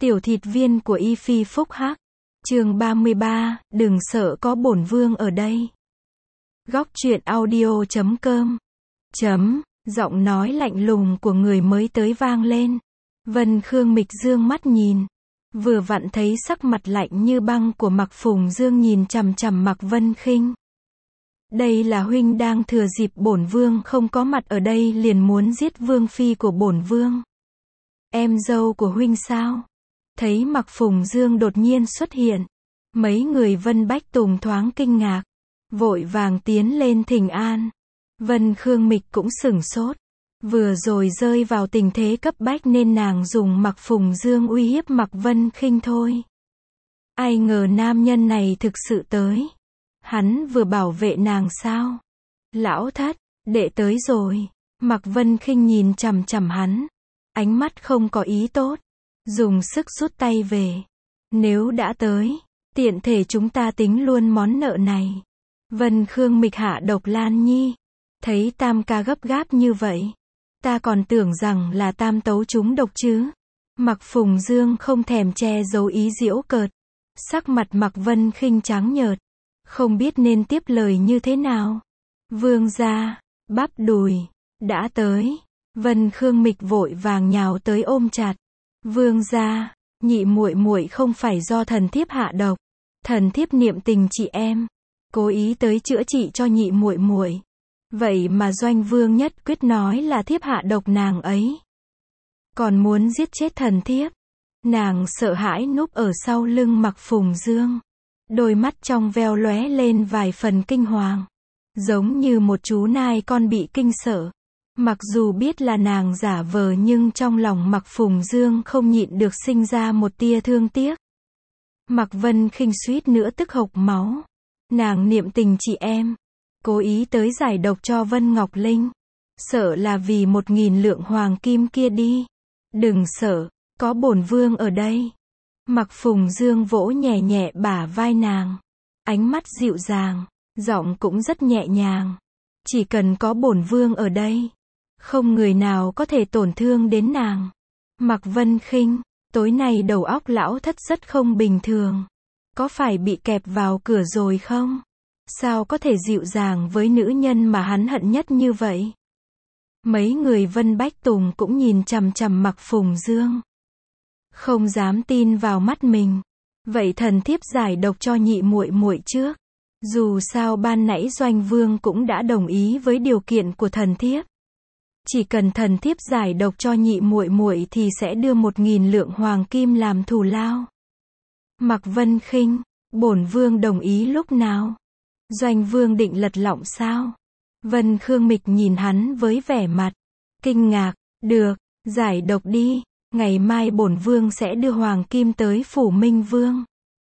Tiểu thịt viên của Y Phi Phúc Hắc. Chương 33, đừng sợ có bổn vương ở đây. Góc truyện audio.com. Giọng nói lạnh lùng của người mới tới vang lên. Vân Khương Mịch dương mắt nhìn. Vừa vặn thấy sắc mặt lạnh như băng của Mạc Phùng Dương nhìn chằm chằm Mạc Vân Khinh. Đây là huynh đang thừa dịp bổn vương không có mặt ở đây liền muốn giết vương phi của bổn vương. Em dâu của huynh sao? Thấy Mạc Phùng Dương đột nhiên xuất hiện, mấy người Vân Bách Tùng thoáng kinh ngạc, vội vàng tiến lên thỉnh an. Vân Khương Mịch cũng sửng sốt, vừa rồi rơi vào tình thế cấp bách nên nàng dùng Mạc Phùng Dương uy hiếp Mạc Vân Khinh thôi. Ai ngờ nam nhân này thực sự tới. Hắn vừa bảo vệ nàng sao? Lão thất, đệ tới rồi. Mạc Vân Khinh nhìn chằm chằm hắn, ánh mắt không có ý tốt, dùng sức rút tay về. Nếu đã tới, tiện thể chúng ta tính luôn món nợ này. Vân Khương Mịch hạ độc Lan Nhi. Thấy Tam ca gấp gáp như vậy, ta còn tưởng rằng là Tam tấu chúng độc chứ. Mạc Phùng Dương không thèm che giấu ý giễu cợt. Sắc mặt Mạc Vân Khinh trắng nhợt, không biết nên tiếp lời như thế nào. Vương gia, bắp đùi, đã tới. Vân Khương Mịch vội vàng nhào tới ôm chặt. Vương gia, nhị muội muội không phải do thần thiếp hạ độc. Thần thiếp niệm tình chị em, cố ý tới chữa trị cho nhị muội muội. Vậy mà Doanh Vương nhất quyết nói là thiếp hạ độc nàng ấy. Còn muốn giết chết thần thiếp. Nàng sợ hãi núp ở sau lưng Mạc Phùng Dương. Đôi mắt trong veo lóe lên vài phần kinh hoàng. Giống như một chú nai con bị kinh sợ. Mặc dù biết là nàng giả vờ nhưng trong lòng Mạc Phùng Dương không nhịn được sinh ra một tia thương tiếc. Mạc Vân Khinh suýt nữa tức hộc máu. Nàng niệm tình chị em, cố ý tới giải độc cho Vân Ngọc Linh. Sợ là vì 1000 lượng hoàng kim kia đi. Đừng sợ, có bổn vương ở đây. Mạc Phùng Dương vỗ nhẹ nhẹ bả vai nàng. Ánh mắt dịu dàng, giọng cũng rất nhẹ nhàng. Chỉ cần có bổn vương ở đây, không người nào có thể tổn thương đến nàng. Mạc Vân Khinh, tối nay đầu óc lão thất rất không bình thường. Có phải bị kẹp vào cửa rồi không? Sao có thể dịu dàng với nữ nhân mà hắn hận nhất như vậy? Mấy người Vân Bách Tùng cũng nhìn chằm chằm Mạc Phùng Dương. Không dám tin vào mắt mình. Vậy thần thiếp giải độc cho nhị muội muội trước. Dù sao ban nãy Doanh Vương cũng đã đồng ý với điều kiện của thần thiếp. Chỉ cần thần thiếp giải độc cho nhị muội muội thì sẽ đưa 1000 lượng hoàng kim làm thù lao. Mạc Vân Khinh, bổn vương đồng ý lúc nào? Doanh Vương định lật lọng sao? Vân Khương Mịch nhìn hắn với vẻ mặt kinh ngạc. Được, giải độc đi. Ngày mai bổn vương sẽ đưa hoàng kim tới phủ Minh Vương.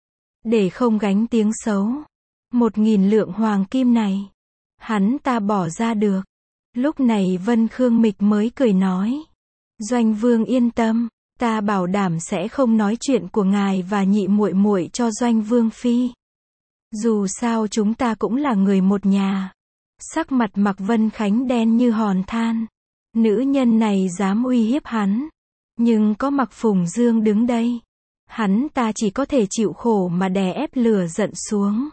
Để không gánh tiếng xấu. 1000 lượng hoàng kim này, hắn ta bỏ ra được. Lúc này Vân Khương Mịch mới cười nói. Doanh Vương yên tâm, ta bảo đảm sẽ không nói chuyện của ngài và nhị muội muội cho Doanh Vương phi. Dù sao chúng ta cũng là người một nhà. Sắc mặt Mạc Vân Khánh đen như hòn than. Nữ nhân này dám uy hiếp hắn. Nhưng có Mạc Phùng Dương đứng đây, hắn ta chỉ có thể chịu khổ mà đè ép lửa giận xuống.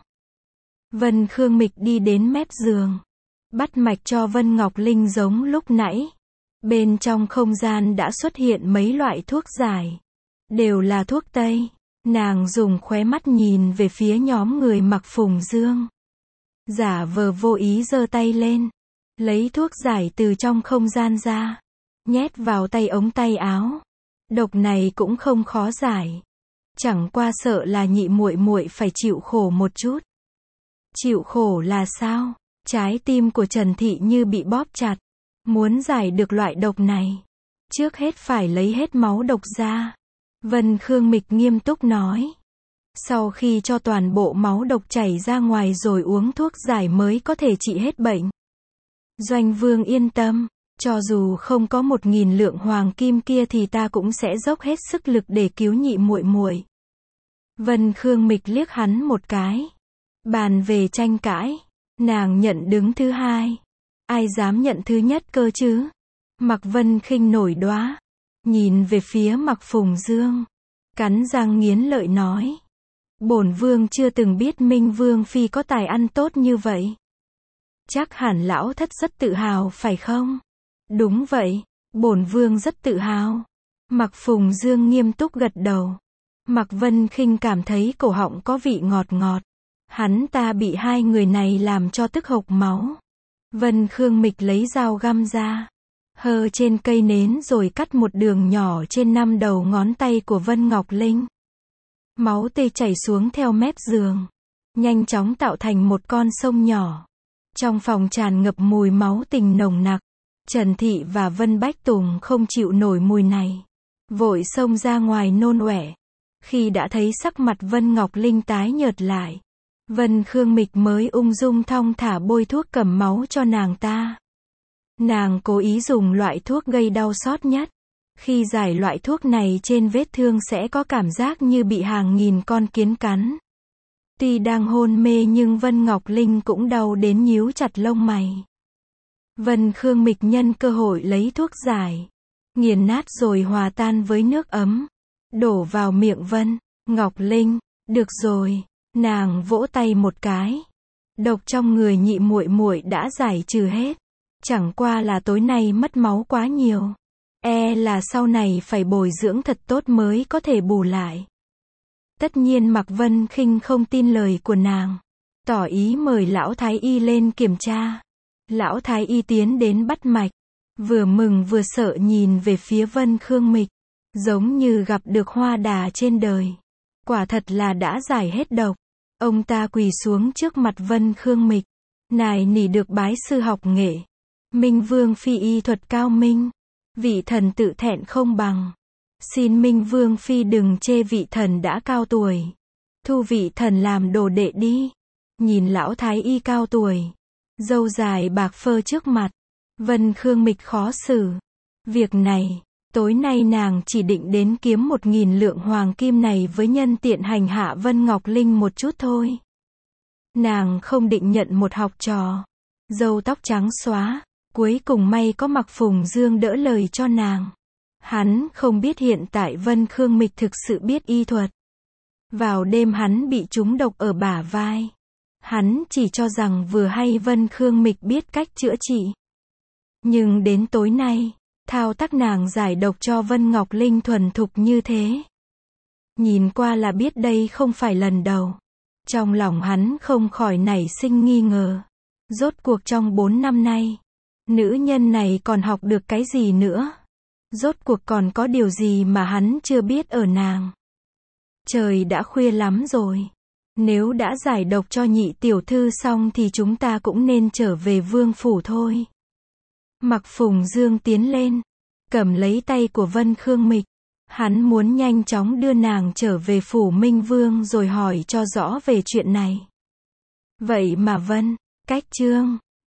Vân Khương Mịch đi đến mép giường, bắt mạch cho Vân Ngọc Linh giống lúc nãy. Bên trong không gian đã xuất hiện mấy loại thuốc giải. Đều là thuốc Tây. Nàng dùng khóe mắt nhìn về phía nhóm người Mạc Phùng Dương. Giả vờ vô ý giơ tay lên, lấy thuốc giải từ trong không gian ra, nhét vào tay ống tay áo. Độc này cũng không khó giải. Chẳng qua sợ là nhị muội muội phải chịu khổ một chút. Chịu khổ là sao? Trái tim của Trần Thị như bị bóp chặt. Muốn giải được loại độc này, trước hết phải lấy hết máu độc ra. Vân Khương Mịch nghiêm túc nói. Sau khi cho toàn bộ máu độc chảy ra ngoài rồi uống thuốc giải mới có thể trị hết bệnh. Doanh Vương yên tâm. Cho dù không có 1000 lượng hoàng kim kia thì ta cũng sẽ dốc hết sức lực để cứu nhị muội muội. Vân Khương Mịch liếc hắn một cái. Bàn về tranh cãi, nàng nhận đứng thứ hai. Ai dám nhận thứ nhất cơ chứ? Mạc Vân Khinh nổi đoá, nhìn về phía Mạc Phùng Dương. cắn răng nghiến lợi nói. Bổn vương chưa từng biết Minh Vương Phi có tài ăn tốt như vậy. Chắc hẳn lão thất rất tự hào phải không? Đúng vậy, bổn vương rất tự hào. Mạc Phùng Dương nghiêm túc gật đầu. Mạc Vân Khinh cảm thấy cổ họng có vị ngọt ngọt. Hắn ta bị hai người này làm cho tức hộc máu. Vân Khương Mịch lấy dao găm ra, hơ trên cây nến rồi cắt một đường nhỏ trên 5 đầu ngón tay của Vân Ngọc Linh. Máu tươi chảy xuống theo mép giường, nhanh chóng tạo thành một con sông nhỏ. Trong phòng tràn ngập mùi máu tình nồng nặc. Trần Thị và Vân Bách Tùng không chịu nổi mùi này, vội xông ra ngoài nôn ọe. Khi đã thấy sắc mặt Vân Ngọc Linh tái nhợt lại, Vân Khương Mịch mới ung dung thong thả bôi thuốc cầm máu cho nàng ta. Nàng cố ý dùng loại thuốc gây đau xót nhất. Khi giải loại thuốc này trên vết thương sẽ có cảm giác như bị hàng nghìn con kiến cắn. Tuy đang hôn mê nhưng Vân Ngọc Linh cũng đau đến nhíu chặt lông mày. Vân Khương Mịch nhân cơ hội lấy thuốc giải, nghiền nát rồi hòa tan với nước ấm, đổ vào miệng Vân Ngọc Linh. Được rồi, nàng vỗ tay một cái. Độc trong người Nhị muội muội đã giải trừ hết. Chẳng qua là tối nay mất máu quá nhiều. Là sau này phải bồi dưỡng thật tốt mới có thể bù lại. Tất nhiên Mạc Vân Khinh không tin lời của nàng, tỏ ý mời lão thái y lên kiểm tra. Lão thái y tiến đến bắt mạch, vừa mừng vừa sợ nhìn về phía Vân Khương Mịch, giống như gặp được hoa đà trên đời. Quả thật là đã giải hết độc. Ông ta quỳ xuống trước mặt Vân Khương Mịch, nài nỉ được bái sư học nghệ. Minh Vương Phi y thuật cao minh, vị thần tự thẹn không bằng. Xin Minh Vương Phi đừng chê vị thần đã cao tuổi, thu vị thần làm đồ đệ đi. Nhìn lão thái y cao tuổi, râu dài bạc phơ trước mặt, Vân Khương Mịch khó xử. Việc này, tối nay nàng chỉ định đến kiếm 1.000 lượng hoàng kim này với nhân tiện hành hạ Vân Ngọc Linh một chút thôi. Nàng không định nhận một học trò, râu tóc trắng xóa. Cuối cùng may có Mạc Phùng Dương đỡ lời cho nàng. Hắn không biết hiện tại Vân Khương Mịch thực sự biết y thuật. Vào đêm hắn bị trúng độc ở bả vai. Hắn chỉ cho rằng vừa hay Vân Khương Mịch biết cách chữa trị. Nhưng đến tối nay, thao tác nàng giải độc cho Vân Ngọc Linh thuần thục như thế. Nhìn qua là biết đây không phải lần đầu. Trong lòng hắn không khỏi nảy sinh nghi ngờ. Rốt cuộc trong 4 năm nay, nữ nhân này còn học được cái gì nữa? Rốt cuộc còn có điều gì mà hắn chưa biết ở nàng? Trời đã khuya lắm rồi. Nếu đã giải độc cho Nhị tiểu thư xong thì chúng ta cũng nên trở về vương phủ thôi. Mạc Phùng Dương tiến lên, cầm lấy tay của Vân Khương Mịch. Hắn muốn nhanh chóng đưa nàng trở về phủ Minh Vương rồi hỏi cho rõ về chuyện này. Vậy mà Vân, Cách Trương